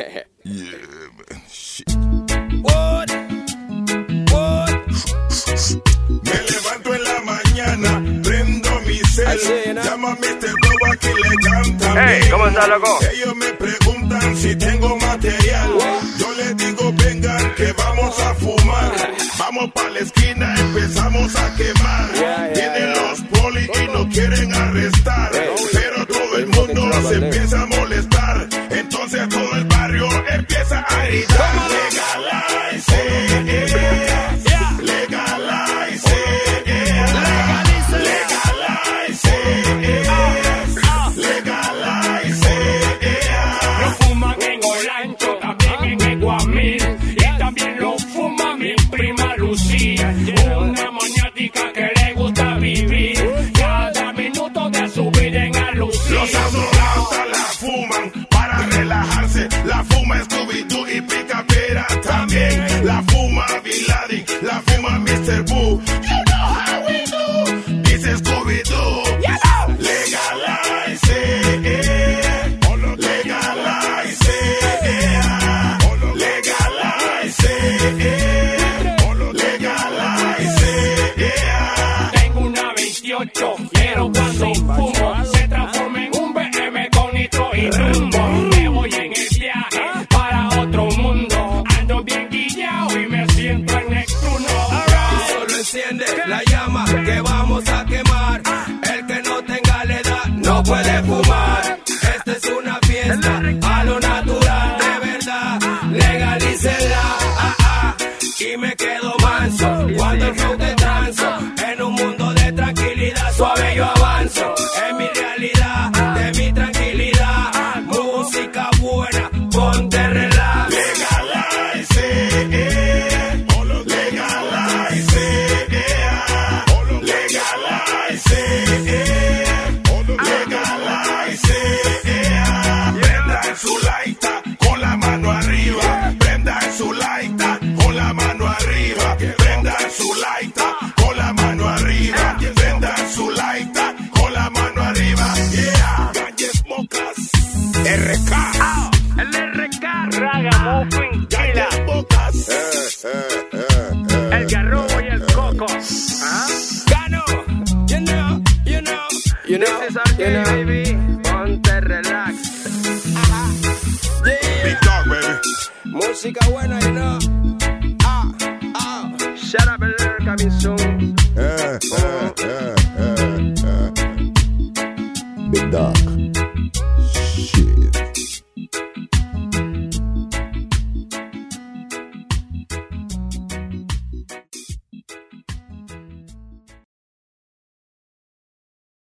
Yeah, man. Shit. What? Me levanto en la mañana, prendo mi cel, llamo a Mr. Bob, aquí le canta. Hey, ¿cómo estás, loco? Ellos me preguntan si tengo material. Yo les digo, vengan que vamos a fumar. Vamos pa' la esquina, empezamos a quemar. Vienen los poli y nos quieren arrestar. Pero todo el mundo se empieza a molestar. Entonces todo el barrio empieza a gritar. Legalize, legalice, legalice, legalice. Lo fuman en Olancho, también en Eguamil, y también lo fuma mi prima Lucía, una maniática que le gusta vivir cada minuto de su vida en alucin. Los astronautas la fuman para relajarse. La fuma Scooby-Doo y Picapera también. La fuma Bin Laden, la fuma Mr. Boo. You know how we do. Dice Scooby-Doo. Legalize it. Legalize it. Legalize it. Legalize it. Tengo una 28, quiero cuando fumo se transforma en un BM con nitro y rumbo. Me voy en el viaje para otro mundo, ando bien guillado y me siento en Neptuno. Solo enciende la llama que vamos a quemar. El que no tenga la edad no puede fumar. Esta es una fiesta a lo natural, de verdad. Legalícela, y me quedo manso cuando el flow te transo. En un mundo de tranquilidad suave yo avanzo. En mi realidad, de mi tranquilidad. Música buena, ponte relax. Legalize it. Legalize it. Legalize it. Legalize it. Prendan su laita con la mano arriba. Prendan su laita con la mano arriba. Prendan su laita con la mano arriba. Prendan su laita con la mano arriba. Yeah. Galles Mocas. RK. El RK, Ragamuffin, Killa, Galles Mocas. el garrobo y el coco. Gano, you know, This is RJ, baby. Ponte relax. Big dog, baby. música buena, you know. Shut up and learn coming soon. Big dog.